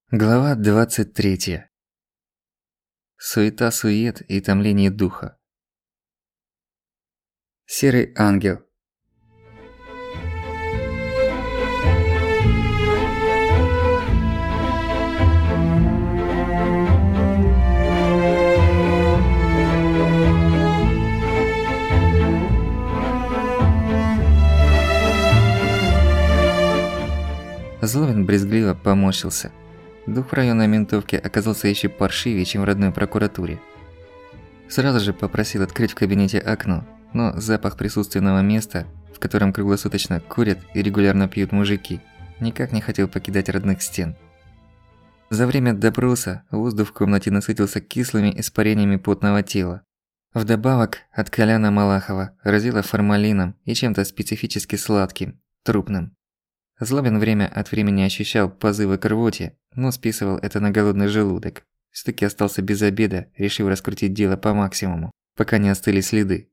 Глава 23. Суета-сует и томление духа. Серый ангел. Злобин брезгливо поморщился. Дух в районной ментовке оказался ещё паршивее, чем в родной прокуратуре. Сразу же попросил открыть в кабинете окно, но запах присутственного места, в котором круглосуточно курят и регулярно пьют мужики, никак не хотел покидать родных стен. За время допроса воздух в комнате насытился кислыми испарениями потного тела. Вдобавок от Коляна Малахова разило формалином и чем-то специфически сладким, трупным. Злобин время от времени ощущал позывы к рвоте, но списывал это на голодный желудок. Всё-таки остался без обеда, решив раскрутить дело по максимуму, пока не остыли следы.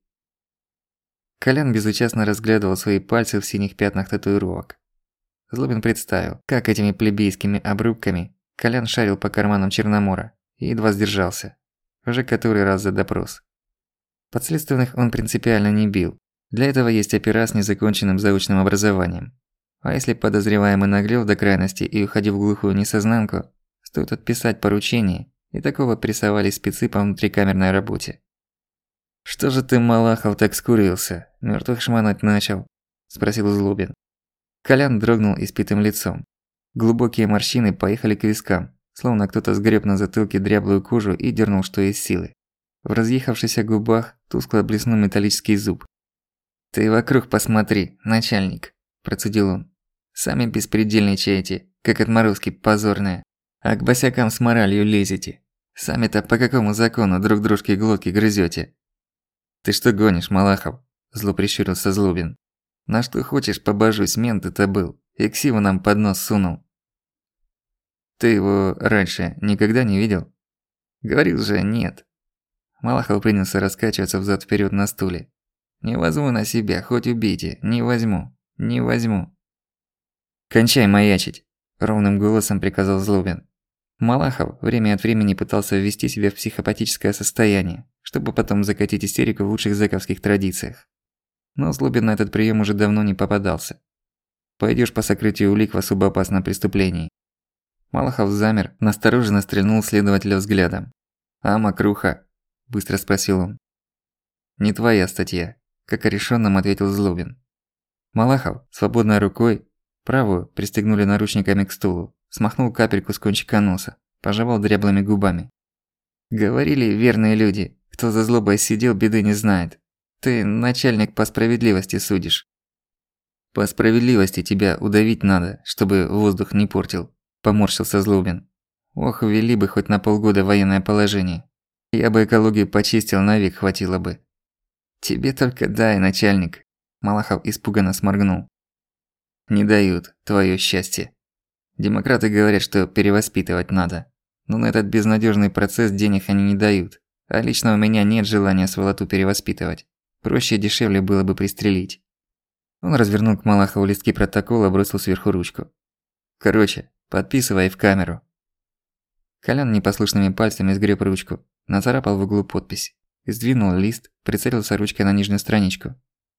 Колян безучастно разглядывал свои пальцы в синих пятнах татуировок. Злобин представил, как этими плебейскими обрубками Колян шарил по карманам Черномора и едва сдержался. Уже который раз за допрос. Подследственных он принципиально не бил. Для этого есть опера с незаконченным заочным образованием. А если подозреваемый наглел до крайности и уходил в глухую несознанку, стоит отписать поручение, и такого прессовали спецы по внутрикамерной работе. «Что же ты, Малахов, так скурился? Мёртвых шмонать начал?» – спросил Злобин. Колян дрогнул испитым лицом. Глубокие морщины поехали к вискам, словно кто-то сгреб на затылке дряблую кожу и дернул что из силы. В разъехавшихся губах тускло блеснул металлический зуб. «Ты вокруг посмотри, начальник», – процедил он. «Сами беспредельничаете, как отморозки позорные, а к босякам с моралью лезете. Сами-то по какому закону друг дружке глотки грызёте?» «Ты что гонишь, Малахов?» – зло прищурился Злобин. «На что хочешь, побожусь, мент это был, и ксиву нам под нос сунул». «Ты его раньше никогда не видел?» «Говорил же, нет». Малахов принялся раскачиваться взад-вперёд на стуле. «Не возьму на себя, хоть убейте, не возьму, не возьму». «Кончай маячить!» – ровным голосом приказал Злобин. Малахов время от времени пытался ввести себя в психопатическое состояние, чтобы потом закатить истерику в лучших зэковских традициях. Но Злобин на этот прием уже давно не попадался. Пойдёшь по сокрытию улик в особо опасном преступлении. Малахов замер, настороженно стрельнул следователя взглядом. «А мокруха?» – быстро спросил он. «Не твоя статья», – как о решённом ответил Злобин. Малахов свободной рукой, правую пристегнули наручниками к стулу, смахнул капельку с кончика носа, пожевал дряблыми губами. «Говорили верные люди, кто за злобой сидел, беды не знает. Ты, начальник, по справедливости судишь». «По справедливости тебя удавить надо, чтобы воздух не портил», – поморщился Злобин. «Ох, ввели бы хоть на полгода военное положение. Я бы экологию почистил, навек хватило бы». «Тебе только дай, начальник», – Малахов испуганно сморгнул. «Не дают, твоё счастье. Демократы говорят, что перевоспитывать надо. Но на этот безнадёжный процесс денег они не дают. А лично у меня нет желания сволоту перевоспитывать. Проще и дешевле было бы пристрелить». Он развернул к Малахову листки протокола, бросил сверху ручку. «Короче, подписывай в камеру». Колян непослушными пальцами сгреб ручку, нацарапал в углу подпись. Сдвинул лист, прицелился ручкой на нижнюю страничку.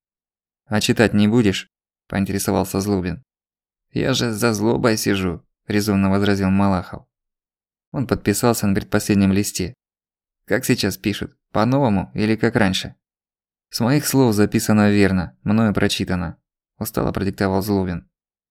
«А читать не будешь?» – поинтересовался Злобин. «Я же за злобой сижу», – резонно возразил Малахов. Он подписался на предпоследнем листе. «Как сейчас пишут? По-новому или как раньше?» «С моих слов записано верно, мною прочитано», – устало продиктовал Злобин.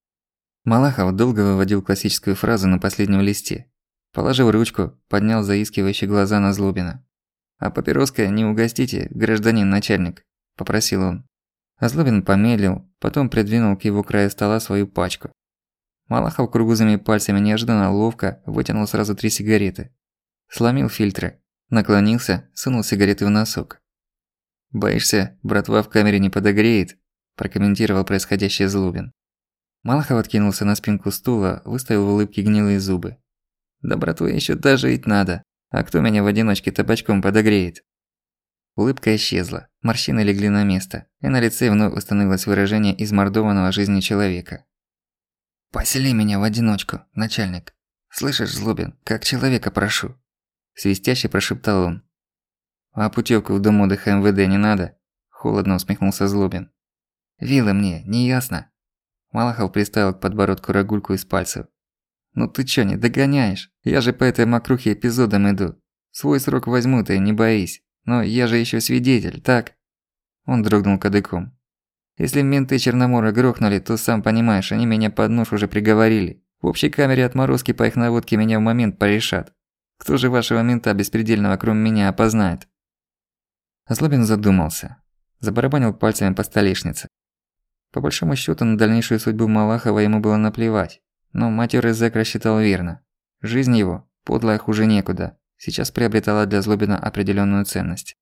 Малахов долго выводил классическую фразу на последнем листе. Положил ручку, поднял заискивающие глаза на Злобина. «А папироской не угостите, гражданин начальник?» – попросил он. А Злобин помедлил, потом придвинул к его краю стола свою пачку. Малахов круглыми пальцами неожиданно ловко вытянул сразу 3 сигареты. Сломил фильтры, наклонился, сунул сигареты в носок. «Боишься, братва в камере не подогреет?» – прокомментировал происходящее Злобин. Малахов откинулся на спинку стула, выставил в улыбке гнилые зубы. «Да братве ещё дожить надо, а кто меня в одиночке табачком подогреет?» Улыбка исчезла, морщины легли на место, и на лице вновь установилось выражение измордованного жизнью человека. «Посели меня в одиночку, начальник», «Слышишь, Злобин, как человека прошу!» Свистяще прошептал он. «А путёвку в дом отдыха МВД не надо?» Холодно усмехнулся Злобин. «Вилы мне, не ясно?» Малахов приставил к подбородку рогульку из пальцев. «Ну ты чё, не догоняешь? Я же по этой мокрухе эпизодам иду. Свой срок возьму, ты не боись. Но я же ещё свидетель, так?» Он дрогнул кадыком. «Если менты Черномора грохнули, то, сам понимаешь, они меня под нож уже приговорили. В общей камере отморозки по их наводке меня в момент порешат. Кто же вашего мента беспредельного, кроме меня, опознает?» Злобин задумался. Забарабанил пальцами по столешнице. По большому счёту, на дальнейшую судьбу Малахова ему было наплевать. Но матёрый зэк рассчитал верно. Жизнь его, подлая хуже некуда, сейчас приобретала для Злобина определённую ценность.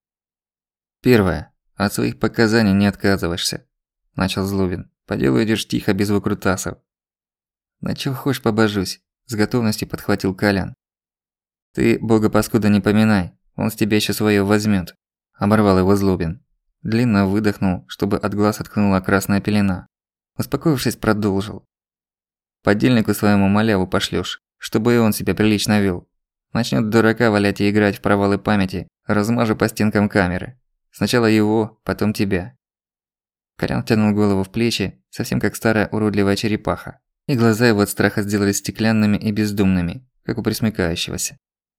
«Первое. От своих показаний не отказываешься», – начал Злобин. «По делу идёшь тихо, без выкрутасов». «На чё хочешь побожусь», – с готовностью подхватил Колян. «Ты бога паскуда не поминай, он с тебя ещё своё возьмёт», – оборвал его Злобин. Длинно выдохнул, чтобы от глаз откнула красная пелена. Успокоившись, продолжил. «Подельнику своему маляву пошлёшь, чтобы и он себя прилично вёл. Начнёт дурака валять и играть в провалы памяти, размажу по стенкам камеры. Сначала его, потом тебя». Колян втянул голову в плечи, совсем как старая уродливая черепаха, и глаза его от страха сделались стеклянными и бездумными, как у пресмыкающегося.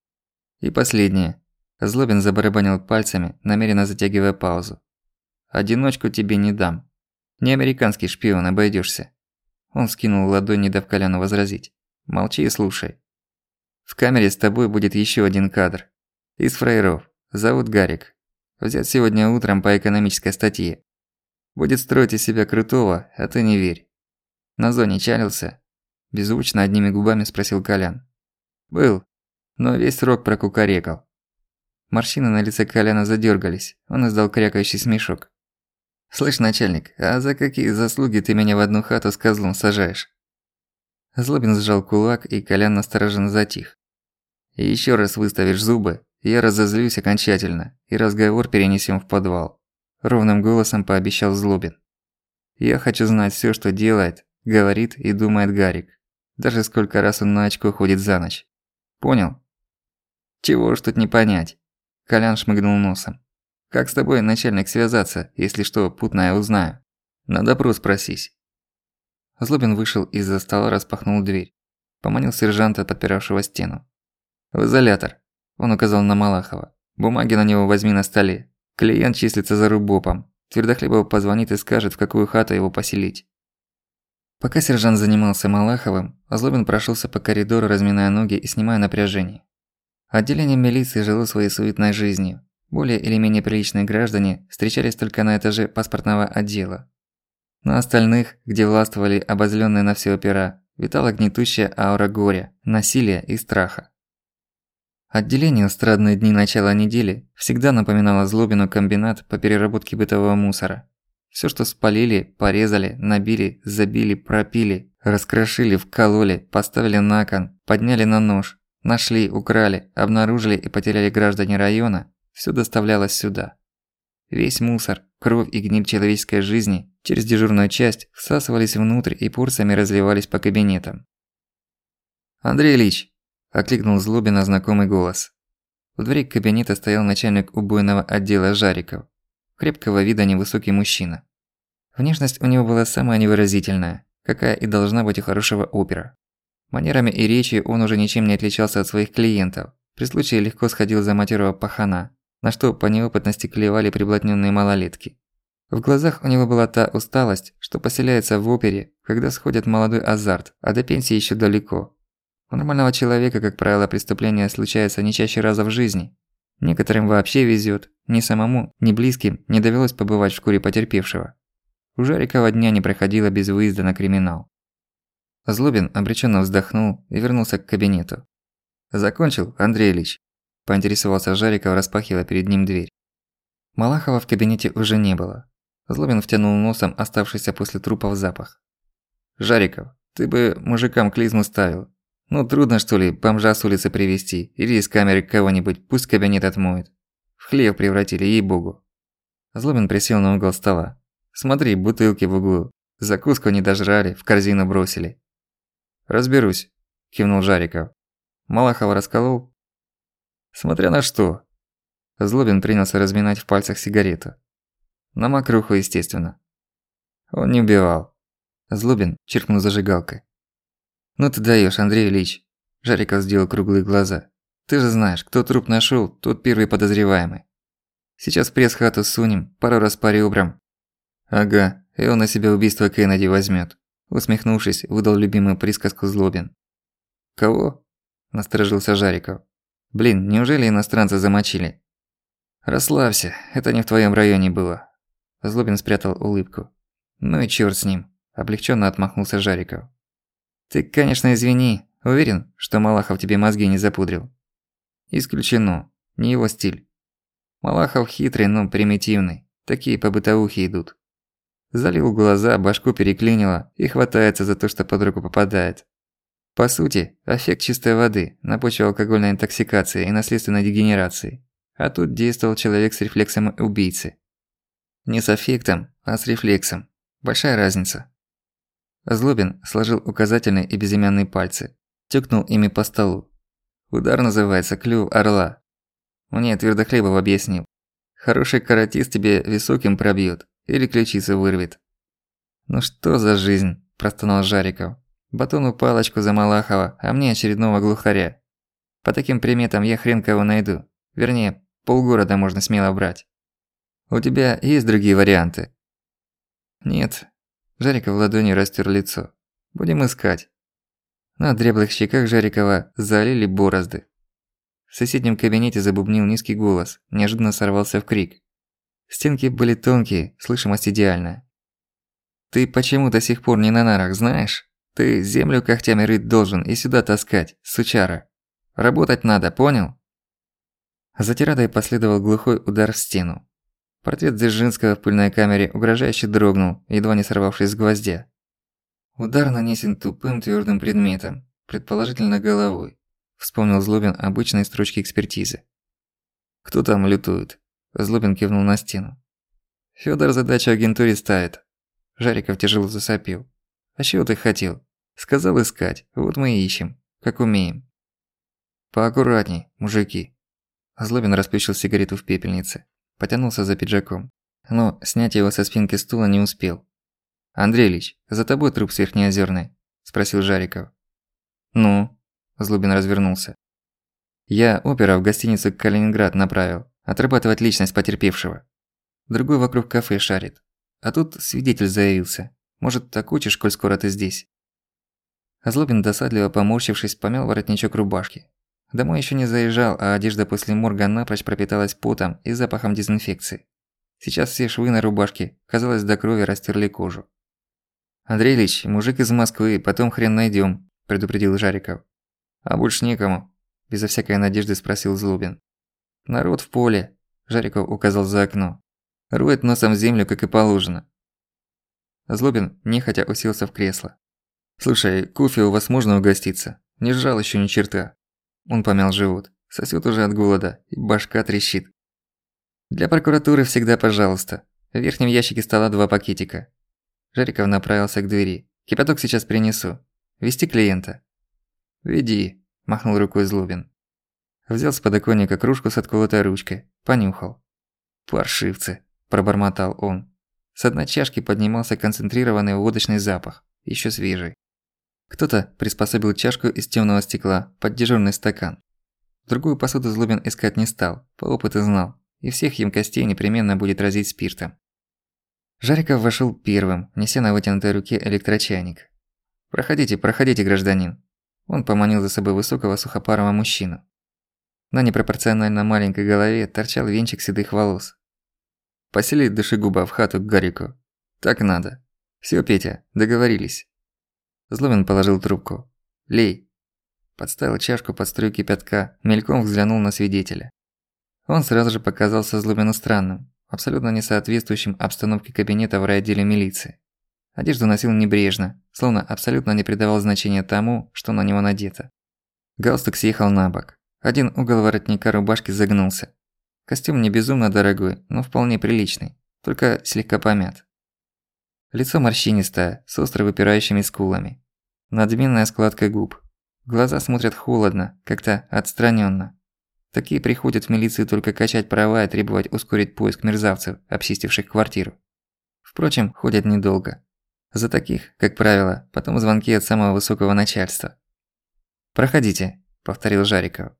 И последнее. Злобин забарабанил пальцами, намеренно затягивая паузу. «Одиночку тебе не дам. Не американский шпион, обойдёшься». Он скинул ладонь, не дав Коляну возразить. «Молчи и слушай. В камере с тобой будет ещё один кадр. Из фраеров. Зовут Гарик. Взят сегодня утром по экономической статье. Будет строить из себя крутого, а ты не верь. На зоне чалился?» Беззвучно одними губами спросил Колян. «Был. Но весь срок прокукарекал». Морщины на лице Коляна задёргались. Он издал крякающий смешок. «Слышь, начальник, а за какие заслуги ты меня в одну хату с козлом сажаешь?» Злобин сжал кулак, и Колян настороженно затих. «И ещё раз выставишь зубы, я разозлюсь окончательно, и разговор перенесём в подвал», – ровным голосом пообещал Злобин. «Я хочу знать всё, что делает, говорит и думает Гарик. Даже сколько раз он на очко ходит за ночь. Понял?» «Чего ж тут не понять?» – Колян шмыгнул носом. «Как с тобой, начальник, связаться, если что путное узнаю? На допрос просись». Злобин вышел из-за стола, распахнул дверь. Поманил сержанта, подпиравшего стену. «В изолятор», – он указал на Малахова. «Бумаги на него возьми на столе. Клиент числится за рубопом. Твердохлебов позвонит и скажет, в какую хату его поселить». Пока сержант занимался Малаховым, Злобин прошёлся по коридору, разминая ноги и снимая напряжение. Отделение милиции жило своей суетной жизнью. Более или менее приличные граждане встречались только на этаже паспортного отдела. На остальных, где властвовали обозлённые на всё опера, витала гнетущая аура горя, насилия и страха. Отделение в страдные дни начала недели всегда напоминало Злобину комбинат по переработке бытового мусора. Всё, что спалили, порезали, набили, забили, пропили, раскрошили, вкололи, поставили на кон, подняли на нож, нашли, украли, обнаружили и потеряли граждане района, всё доставлялось сюда. Весь мусор, кровь и гниль человеческой жизни через дежурную часть всасывались внутрь и порциями разливались по кабинетам. «Андрей Ильич!» – окликнул Злобина знакомый голос. В двери кабинета стоял начальник убойного отдела Жариков. Крепкого вида невысокий мужчина. Внешность у него была самая невыразительная, какая и должна быть у хорошего опера. Манерами и речью он уже ничем не отличался от своих клиентов. При случае легко сходил за матерого пахана, на что по неопытности клевали приблотнённые малолетки. В глазах у него была та усталость, что поселяется в опере, когда сходит молодой азарт, а до пенсии ещё далеко. У нормального человека, как правило, преступление случается не чаще раза в жизни. Некоторым вообще везёт, ни самому, ни близким не довелось побывать в шкуре потерпевшего. У Жарикова дня не проходило без выезда на криминал. Злобин обречённо вздохнул и вернулся к кабинету. «Закончил, Андрей Ильич?» – поинтересовался Жариков, распахивая перед ним дверь. Малахова в кабинете уже не было. Злобин втянул носом оставшийся после трупов запах. «Жариков, ты бы мужикам клизму ставил. Ну трудно что ли бомжа с улицы привезти или из камеры кого-нибудь, пусть кабинет отмоет. В хлев превратили, ей-богу». Злобин присел на угол стола. «Смотри, бутылки в углу. Закуску не дожрали, в корзину бросили». «Разберусь», – кивнул Жариков. Малахова расколол? Смотря на что. Злобин принялся разминать в пальцах сигарету. На мокруху, естественно. Он не убивал. Злобин чиркнул зажигалкой. Ну ты даёшь, Андрей Ильич. Жариков сделал круглые глаза. Ты же знаешь, кто труп нашёл, тот первый подозреваемый. Сейчас в пресс-хату сунем, пару раз по ребрам. Ага, и он на себя убийство Кеннеди возьмёт. Усмехнувшись, выдал любимую присказку Злобин. Кого? Насторожился Жариков. Блин, неужели иностранца замочили? Расслабься, это не в твоём районе было. Злобин спрятал улыбку. Ну и чёрт с ним. Облегчённо отмахнулся Жариков. Ты, конечно, извини. Уверен, что Малахов тебе мозги не запудрил? Исключено. Не его стиль. Малахов хитрый, но примитивный. Такие по бытовухе идут. Залил глаза, башку переклинило и хватается за то, что под руку попадает. По сути, эффект чистой воды на почве алкогольной интоксикации и наследственной дегенерации. А тут действовал человек с рефлексом убийцы. Не с аффектом, а с рефлексом. Большая разница. Злобин сложил указательные и безымянные пальцы. Тюкнул ими по столу. Удар называется клюв орла. Мне Твердохлебов объяснил. Хороший каратист тебе високим пробьёт или ключицу вырвет. Ну что за жизнь, простонал Жариков. Батону палочку за Малахова, а мне очередного глухаря. По таким приметам я хрен кого найду. Вернее, полгорода можно смело брать. У тебя есть другие варианты? Нет. Жариков ладонью растер лицо. Будем искать. На дряблых щеках Жарикова залили борозды. В соседнем кабинете забубнил низкий голос, неожиданно сорвался в крик. Стенки были тонкие, слышимость идеальная. «Ты почему до сих пор не на нарах, знаешь? Ты землю когтями рыть должен и сюда таскать, сучара. Работать надо, понял?» За тирадой последовал глухой удар в стену. Портрет Дзержинского в пыльной камере угрожающе дрогнул, едва не сорвавшись с гвоздя. Удар нанесен тупым твёрдым предметом, предположительно головой. Вспомнил Злобин обычные строчки экспертизы. «Кто там лютует?» Злобин кивнул на стену. «Фёдор задачу агентуре ставит». Жариков тяжело засопел. «А чего ты хотел?» «Сказал искать, вот мы и ищем, как умеем». «Поаккуратней, мужики». Злобин расплющил сигарету в пепельнице. Потянулся за пиджаком. Но снять его со спинки стула не успел. «Андрей Ильич, за тобой труп с Верхнеозерной?» – спросил Жариков. «Ну?» – Злобин развернулся. «Я опера в гостиницу «Калининград» направил. Отрабатывать личность потерпевшего. Другой вокруг кафе шарит. А тут свидетель заявился. Может, так учишь, коль скоро ты здесь?» Злобин, досадливо поморщившись, помял воротничок рубашки. Домой ещё не заезжал, а одежда после морга напрочь пропиталась потом и запахом дезинфекции. Сейчас все швы на рубашке, казалось, до крови растерли кожу. «Андрей Ильич, мужик из Москвы, потом хрен найдём», – предупредил Жариков. «А больше некому?» – безо всякой надежды спросил Злобин. «Народ в поле», – Жариков указал за окно. «Роет носом землю, как и положено». Злобин нехотя уселся в кресло. «Слушай, кофе у вас можно угоститься? Не сжал ещё ни черта». Он помял живот. Сосёт уже от голода, и башка трещит. «Для прокуратуры всегда пожалуйста. В верхнем ящике стола 2 пакетика». Жариков направился к двери. «Кипяток сейчас принесу. Вести клиента?» «Веди», – махнул рукой Злобин. Взял с подоконника кружку с отколотой ручкой. Понюхал. «Паршивцы», – пробормотал он. С дна чашки поднимался концентрированный водочный запах, ещё свежий. Кто-то приспособил чашку из тёмного стекла под дежурный стакан. Другую посуду Злобин искать не стал, по опыту знал, и всех емкостей непременно будет разить спиртом. Жариков вошёл первым, неся на вытянутой руке электрочайник. «Проходите, проходите, гражданин». Он поманил за собой высокого сухопарого мужчину. На непропорционально маленькой голове торчал венчик седых волос. «Поселить душегуба в хату к Гарику. Так надо. Всё, Петя, договорились». Злобин положил трубку. «Лей». Подставил чашку под струю кипятка, мельком взглянул на свидетеля. Он сразу же показался Злобину странным, абсолютно не соответствующим обстановке кабинета в райотделе милиции. Одежду носил небрежно, словно абсолютно не придавал значения тому, что на него надето. Галстук съехал на бок. Один угол воротника рубашки загнулся. Костюм не безумно дорогой, но вполне приличный, только слегка помят. Лицо морщинистое, с остро выпирающими скулами. Надменная складка губ. Глаза смотрят холодно, как-то отстранённо. Такие приходят в милицию только качать права и требовать ускорить поиск мерзавцев, обчистивших квартиру. Впрочем, ходят недолго. За таких, как правило, потом звонки от самого высокого начальства. «Проходите», – повторил Жариков.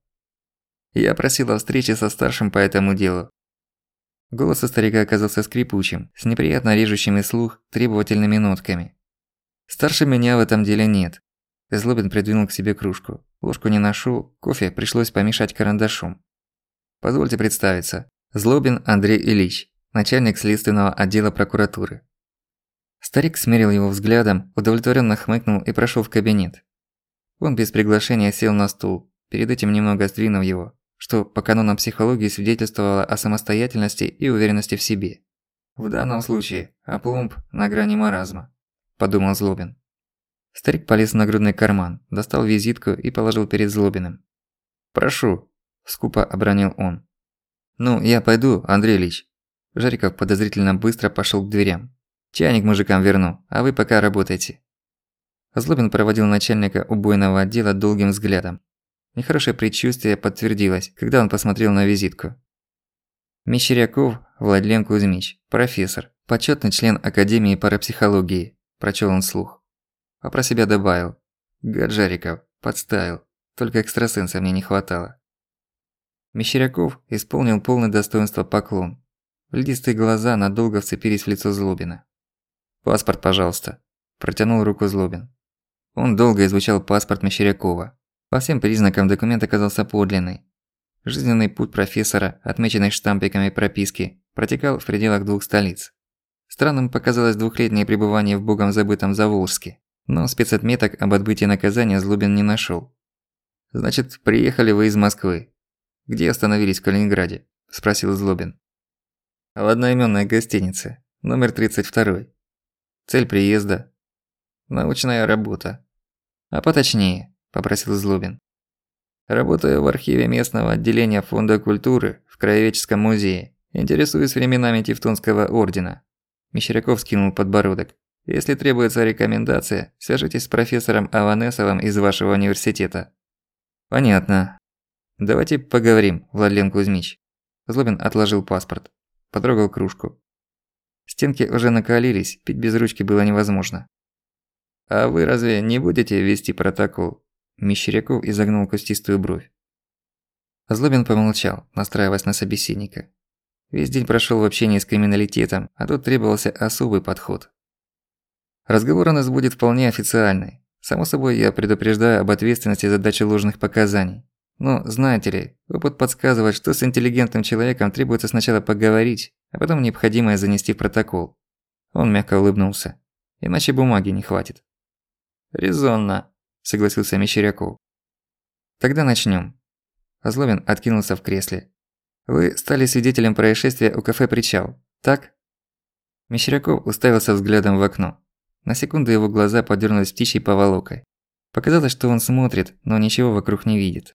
«Я просил о встрече со старшим по этому делу». Голос у старика оказался скрипучим, с неприятно режущими слух требовательными нотками. «Старше меня в этом деле нет». Злобин придвинул к себе кружку. Ложку не нашёл, кофе пришлось помешать карандашом. «Позвольте представиться. Злобин Андрей Ильич, начальник следственного отдела прокуратуры». Старик смерил его взглядом, удовлетворённо хмыкнул и прошёл в кабинет. Он без приглашения сел на стул, перед этим немного сдвинув его, что по канонам психологии свидетельствовало о самостоятельности и уверенности в себе. «В данном случае опломб на грани маразма», – подумал Злобин. Старик полез в нагрудный карман, достал визитку и положил перед Злобиным. «Прошу», – скупо обронил он. «Ну, я пойду, Андрей Ильич». Жариков подозрительно быстро пошёл к дверям. «Чайник мужикам верну, а вы пока работайте». Злобин проводил начальника убойного отдела долгим взглядом. Нехорошее предчувствие подтвердилось, когда он посмотрел на визитку. «Мещеряков Владлен Кузьмич, профессор, почётный член Академии парапсихологии», – прочёл он вслух. А про себя добавил: «Гад Жариков, подставил, только экстрасенса мне не хватало». Мещеряков исполнил полный достоинства поклон. Льдистые глаза надолго вцепились в лицо Злобина. «Паспорт, пожалуйста», – протянул руку Злобин. Он долго изучал паспорт Мещерякова. По всем признакам документ оказался подлинный. Жизненный путь профессора, отмеченный штампиками прописки, протекал в пределах 2 столиц. Странным показалось 2-летнее пребывание в богом забытом Заволжске, но спецотметок об отбытии наказания Злобин не нашёл. «Значит, приехали вы из Москвы. Где остановились в Калининграде?» – спросил Злобин. «В одноимённой гостинице, номер 32. Цель приезда – научная работа». «А поточнее», – попросил Злобин. «Работаю в архиве местного отделения Фонда культуры в Краеведческом музее. Интересуюсь временами Тевтонского ордена». Мещеряков скинул подбородок. «Если требуется рекомендация, свяжитесь с профессором Аванесовым из вашего университета». «Понятно. Давайте поговорим, Владлен Кузьмич». Злобин отложил паспорт. Потрогал кружку. Стенки уже накалились, пить без ручки было невозможно. «А вы разве не будете вести протокол?» Мещеряков изогнул кустистую бровь. Злобин помолчал, настраиваясь на собеседника. Весь день прошёл в общении с криминалитетом, а тут требовался особый подход. Разговор у нас будет вполне официальный. Само собой, я предупреждаю об ответственности за дачу ложных показаний. Но, знаете ли, опыт подсказывает, что с интеллигентным человеком требуется сначала поговорить, а потом необходимое занести в протокол. Он мягко улыбнулся. Иначе бумаги не хватит. «Резонно», – согласился Мещеряков. «Тогда начнём». Злобин откинулся в кресле. «Вы стали свидетелем происшествия у кафе «Причал», так?» Мещеряков уставился взглядом в окно. На секунду его глаза подёрнулись птичьей поволокой. Показалось, что он смотрит, но ничего вокруг не видит.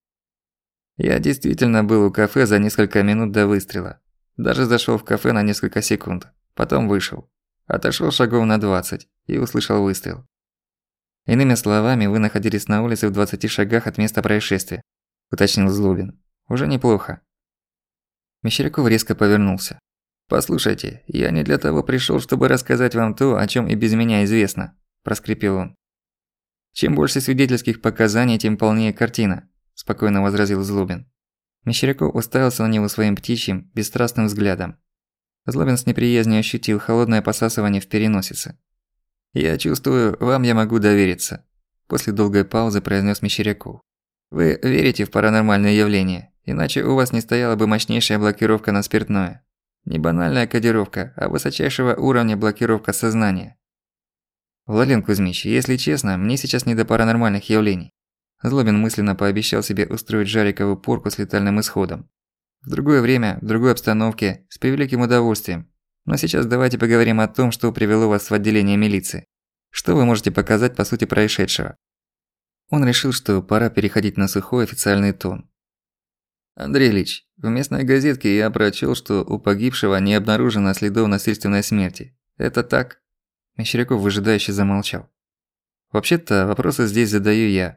«Я действительно был у кафе за несколько минут до выстрела. Даже зашёл в кафе на несколько секунд. Потом вышел. Отошёл шагов на 20 и услышал выстрел. Иными словами, вы находились на улице в 20 шагах от места происшествия», – уточнил Злобин. «Уже неплохо». Мещеряков резко повернулся. «Послушайте, я не для того пришёл, чтобы рассказать вам то, о чём и без меня известно», – проскрипел он. «Чем больше свидетельских показаний, тем полнее картина», – спокойно возразил Злобин. Мещеряков уставился на него своим птичьим, бесстрастным взглядом. Злобин с неприязнью ощутил холодное посасывание в переносице. «Я чувствую, вам я могу довериться», – после долгой паузы произнёс Мещеряков. «Вы верите в паранормальные явления, иначе у вас не стояла бы мощнейшая блокировка на спиртное. Не банальная кодировка, а высочайшего уровня блокировка сознания». «Владлен Кузьмич, если честно, мне сейчас не до паранормальных явлений». Злобин мысленно пообещал себе устроить Жарикову порку с летальным исходом. В другое время, в другой обстановке, с превеликим удовольствием. Но сейчас давайте поговорим о том, что привело вас в отделение милиции. Что вы можете показать по сути происшедшего? Он решил, что пора переходить на сухой официальный тон. «Андрей Ильич, в местной газетке я прочёл, что у погибшего не обнаружено следов насильственной смерти. Это так?» Мещеряков выжидающе замолчал. «Вообще-то вопросы здесь задаю я».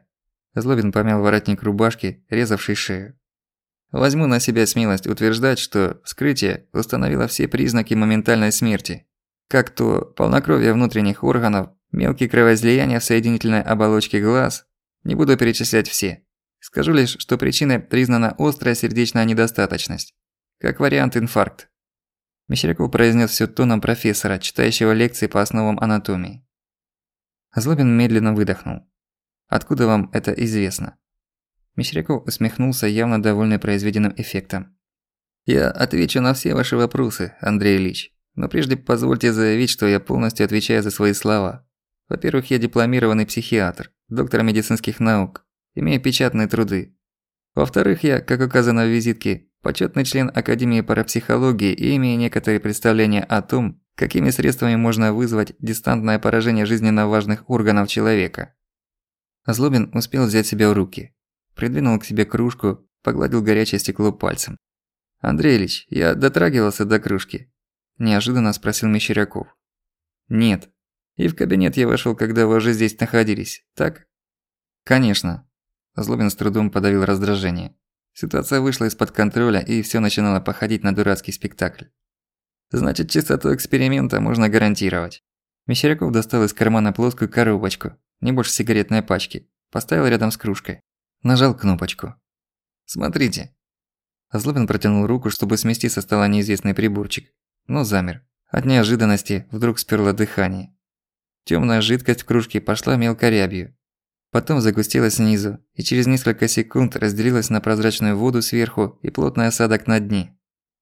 Злобин помял воротник рубашки, резавший шею. Возьму на себя смелость утверждать, что вскрытие установило все признаки моментальной смерти. Как то полнокровие внутренних органов, мелкие кровоизлияния в соединительной оболочке глаз. Не буду перечислять все. Скажу лишь, что причиной признана острая сердечная недостаточность. Как вариант инфаркт. Мещеряков произнес всё тоном профессора, читающего лекции по основам анатомии. Злобин медленно выдохнул. «Откуда вам это известно?» Мещеряков усмехнулся, явно довольный произведенным эффектом. «Я отвечу на все ваши вопросы, Андрей Ильич. Но прежде позвольте заявить, что я полностью отвечаю за свои слова. Во-первых, я дипломированный психиатр, доктор медицинских наук, имею печатные труды. Во-вторых, я, как указано в визитке, почётный член Академии парапсихологии и имею некоторые представления о том, какими средствами можно вызвать дистантное поражение жизненно важных органов человека». Злобин успел взять себя в руки. Придвинул к себе кружку, погладил горячее стекло пальцем. «Андрей Ильич, я дотрагивался до кружки?» – неожиданно спросил Мещеряков. «Нет. И в кабинет я вошёл, когда вы уже здесь находились, так?» «Конечно». Злобин с трудом подавил раздражение. Ситуация вышла из-под контроля, и всё начинало походить на дурацкий спектакль. «Значит, чистоту эксперимента можно гарантировать». Мещеряков достал из кармана плоскую коробочку, не больше сигаретной пачки, поставил рядом с кружкой. Нажал кнопочку. «Смотрите». Злобин протянул руку, чтобы смести со стола неизвестный приборчик, но замер. От неожиданности вдруг сперло дыхание. Тёмная жидкость в кружке пошла мелкой рябью. Потом загустелась снизу и через несколько секунд разделилась на прозрачную воду сверху и плотный осадок на дне.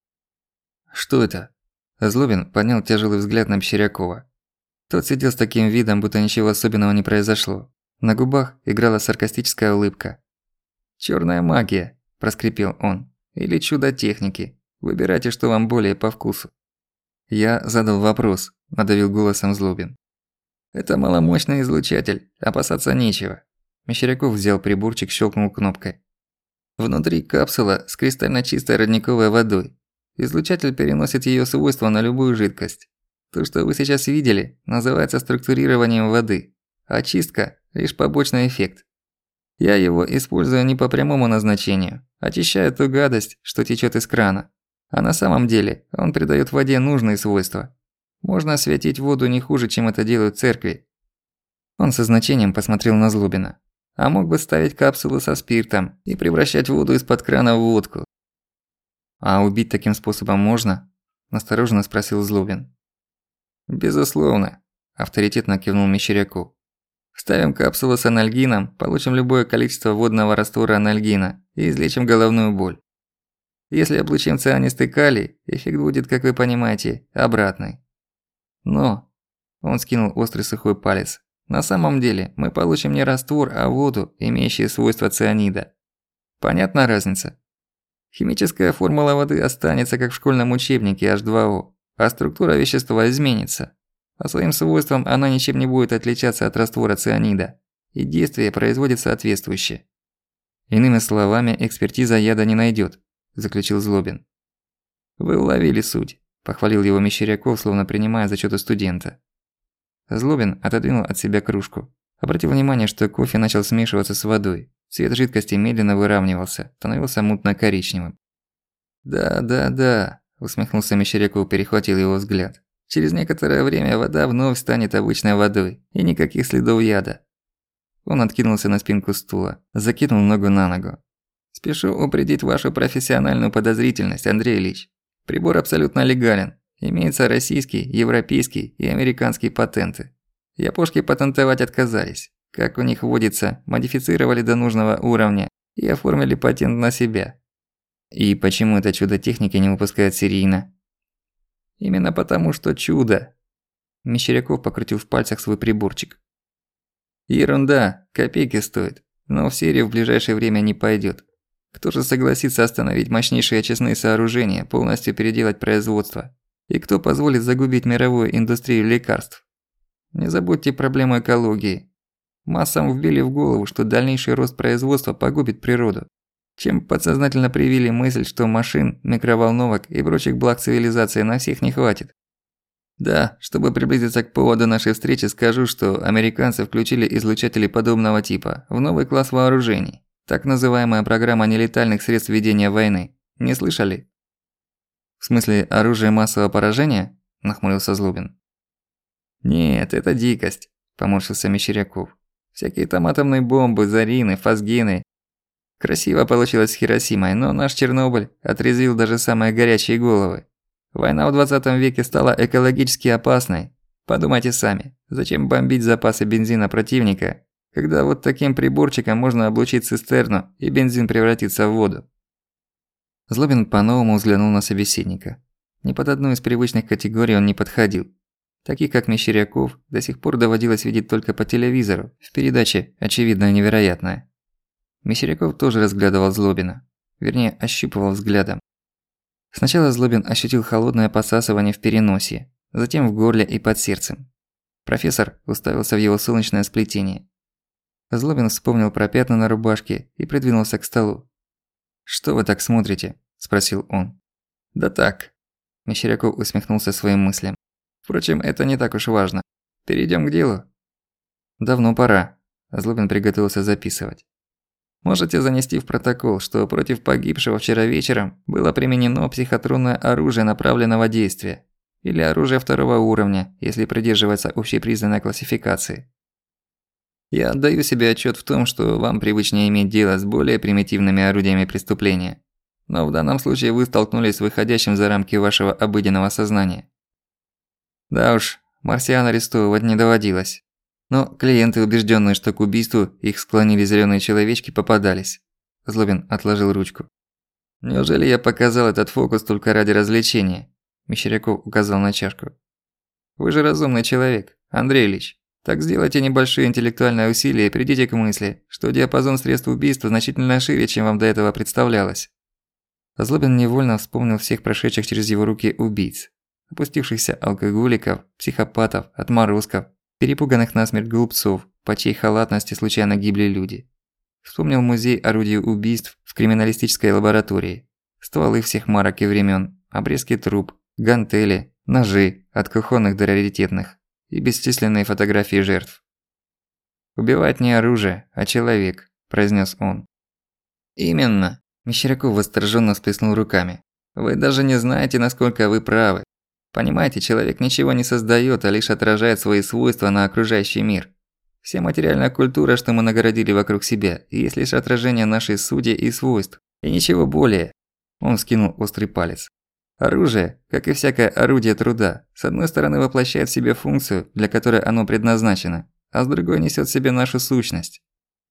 «Что это?» Злобин поднял тяжелый взгляд на Мещерякова. Тот сидел с таким видом, будто ничего особенного не произошло. На губах играла саркастическая улыбка. «Чёрная магия», – проскрипел он. «Или чудо техники. Выбирайте, что вам более по вкусу». «Я задал вопрос», – надавил голосом Злобин. «Это маломощный излучатель, опасаться нечего». Мещеряков взял приборчик, щелкнул кнопкой. «Внутри капсула с кристально чистой родниковой водой. Излучатель переносит её свойства на любую жидкость. То, что вы сейчас видели, называется структурированием воды. Очистка – лишь побочный эффект. Я его использую не по прямому назначению, очищаю ту гадость, что течёт из крана. А на самом деле он придаёт воде нужные свойства. Можно осветить воду не хуже, чем это делают церкви». Он со значением посмотрел на Злобина. «А мог бы ставить капсулу со спиртом и превращать воду из-под крана в водку». «А убить таким способом можно?» – настороженно спросил Злобин. «Безусловно», – авторитетно кивнул Мещеряков. «Вставим капсулу с анальгином, получим любое количество водного раствора анальгина и излечим головную боль. Если облучим цианистый калий, эффект будет, как вы понимаете, обратный. Но», – он скинул острый сухой палец, – «на самом деле мы получим не раствор, а воду, имеющую свойства цианида. Понятна разница? Химическая формула воды останется, как в школьном учебнике H2O, а структура вещества изменится. По своим свойствам она ничем не будет отличаться от раствора цианида, и действие производит соответствующее. Иными словами, экспертиза яда не найдёт», – заключил Злобин. «Вы уловили суть», – похвалил его Мещеряков, словно принимая зачёт у студента. Злобин отодвинул от себя кружку. Обратил внимание, что кофе начал смешиваться с водой. Цвет жидкости медленно выравнивался, становился мутно-коричневым. «Да», – усмехнулся Мещеряков, перехватил его взгляд. «Через некоторое время вода вновь станет обычной водой, и никаких следов яда». Он откинулся на спинку стула, закинул ногу на ногу. «Спешу упредить вашу профессиональную подозрительность, Андрей Ильич. Прибор абсолютно легален. Имеются российский, европейский и американские патенты. Япошки патентовать отказались. Как у них водится, модифицировали до нужного уровня и оформили патент на себя». «И почему это чудо техники не выпускают серийно?» «Именно потому, что чудо». Мещеряков покрутил в пальцах свой приборчик. «Ерунда, копейки стоит, но в серию в ближайшее время не пойдёт. Кто же согласится остановить мощнейшие очистные сооружения, полностью переделать производство? И кто позволит загубить мировую индустрию лекарств? Не забудьте проблему экологии. Массам вбили в голову, что дальнейший рост производства погубит природу. Чем подсознательно привили мысль, что машин, микроволновок и прочих благ цивилизации на всех не хватит. Да, чтобы приблизиться к поводу нашей встречи, скажу, что американцы включили излучатели подобного типа в новый класс вооружений. Так называемая программа нелетальных средств ведения войны. Не слышали? В смысле, оружие массового поражения? Нахмурился Злобин. Нет, это дикость, поморщился Мещеряков. Всякие там атомные бомбы, зарины, фосгены. Красиво получилось с Хиросимой, но наш Чернобыль отрезвил даже самые горячие головы. Война в 20 веке стала экологически опасной. Подумайте сами, зачем бомбить запасы бензина противника, когда вот таким приборчиком можно облучить цистерну и бензин превратится в воду? Злобин по-новому взглянул на собеседника. Ни под одну из привычных категорий он не подходил. Таких, как Мещеряков, до сих пор доводилось видеть только по телевизору, в передаче «Очевидное невероятное». Мещеряков тоже разглядывал Злобина. Вернее, ощупывал взглядом. Сначала Злобин ощутил холодное посасывание в переносие, затем в горле и под сердцем. Профессор уставился в его солнечное сплетение. Злобин вспомнил про пятна на рубашке и придвинулся к столу. «Что вы так смотрите?» – спросил он. «Да так». Мещеряков усмехнулся своим мыслям. «Впрочем, это не так уж важно. Перейдём к делу». «Давно пора». Злобин приготовился записывать. «Можете занести в протокол, что против погибшего вчера вечером было применено психотронное оружие направленного действия, или оружие второго уровня, если придерживаться общепризнанной классификации. Я отдаю себе отчёт в том, что вам привычнее иметь дело с более примитивными орудиями преступления, но в данном случае вы столкнулись с выходящим за рамки вашего обыденного сознания. Да уж, марсиан арестовывать не доводилось. Но клиенты, убежденные, что к убийству их склонили зелёные человечки, попадались. Злобин отложил ручку. «Неужели я показал этот фокус только ради развлечения?» Мещеряков указал на чашку. «Вы же разумный человек, Андрей Ильич. Так сделайте небольшое интеллектуальное усилие и придите к мысли, что диапазон средств убийства значительно шире, чем вам до этого представлялось». Злобин невольно вспомнил всех прошедших через его руки убийц. Опустившихся алкоголиков, психопатов, отморозков, перепуганных насмерть глупцов, по чьей халатности случайно гибли люди. Вспомнил музей орудий убийств в криминалистической лаборатории. Стволы всех марок и времен, обрезки труб, гантели, ножи, от кухонных до раритетных, и бесчисленные фотографии жертв. «Убивать не оружие, а человек», – произнес он. «Именно», – Мещеряков восторженно всплеснул руками. «Вы даже не знаете, насколько вы правы. Понимаете, человек ничего не создаёт, а лишь отражает свои свойства на окружающий мир. Вся материальная культура, что мы нагородили вокруг себя, есть лишь отражение нашей сути и свойств, и ничего более». Он вскинул острый палец. Оружие, как и всякое орудие труда, с одной стороны воплощает в себе функцию, для которой оно предназначено, а с другой несёт в себе нашу сущность.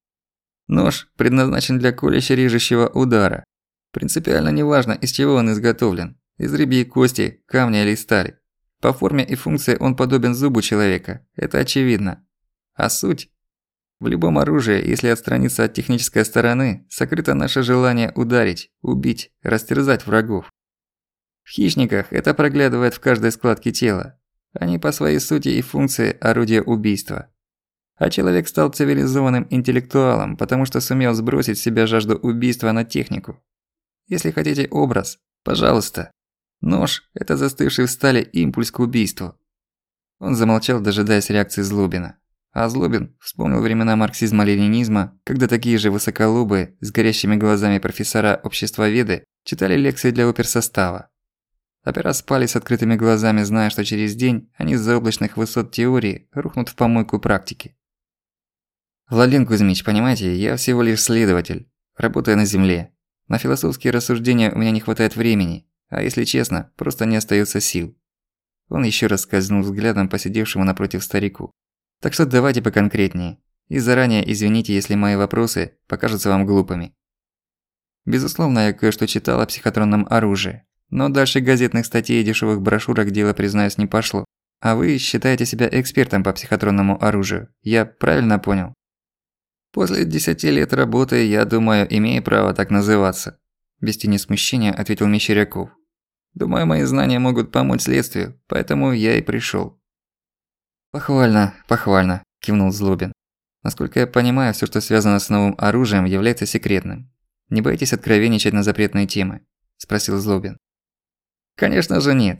Нож предназначен для колюще-режущего удара. Принципиально неважно, из чего он изготовлен. Из рыбьей кости, камня или стали. По форме и функции он подобен зубу человека, это очевидно. А суть? В любом оружии, если отстраниться от технической стороны, сокрыто наше желание ударить, убить, растерзать врагов. В хищниках это проглядывает в каждой складке тела. Они по своей сути и функции орудия убийства. А человек стал цивилизованным интеллектуалом, потому что сумел сбросить с себя жажду убийства на технику. Если хотите образ, пожалуйста. Нож – это застывший в стали импульс к убийству. Он замолчал, дожидаясь реакции Злобина. А Злобин вспомнил времена марксизма-ленинизма, когда такие же высоколобые, с горящими глазами профессора-обществоведы читали лекции для оперсостава. Опера спали с открытыми глазами, зная, что через день они с заоблачных высот теории рухнут в помойку практики. Владимир Кузьмич, понимаете, я всего лишь следователь, работаю на земле. На философские рассуждения у меня не хватает времени, а если честно, просто не остаётся сил. Он ещё раз скользнул взглядом по сидевшему напротив старику. Так что давайте поконкретнее. И заранее извините, если мои вопросы покажутся вам глупыми. Безусловно, я кое-что читал о психотронном оружии. Но дальше газетных статей и дешёвых брошюрок дело, признаюсь, не пошло. А вы считаете себя экспертом по психотронному оружию. Я правильно понял? После 10 лет работы, я думаю, имею право так называться. Без тени смущения ответил Мещеряков. Думаю, мои знания могут помочь следствию, поэтому я и пришёл. Похвально, похвально, кивнул Злобин. Насколько я понимаю, всё, что связано с новым оружием, является секретным. Не боитесь откровенничать на запретные темы? Спросил Злобин. Конечно же нет.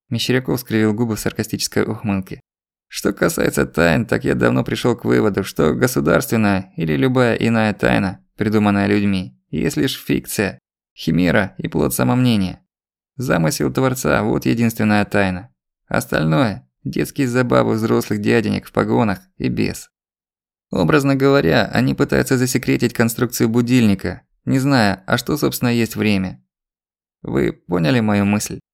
Мещеряков скривил губы в саркастической ухмылке. Что касается тайн, так я давно пришёл к выводу, что государственная или любая иная тайна, придуманная людьми, есть лишь фикция, химера и плод самомнения. Замысел Творца – вот единственная тайна. Остальное – детские забавы взрослых дяденек в погонах и без. Образно говоря, они пытаются засекретить конструкцию будильника, не зная, а что собственно есть время. Вы поняли мою мысль?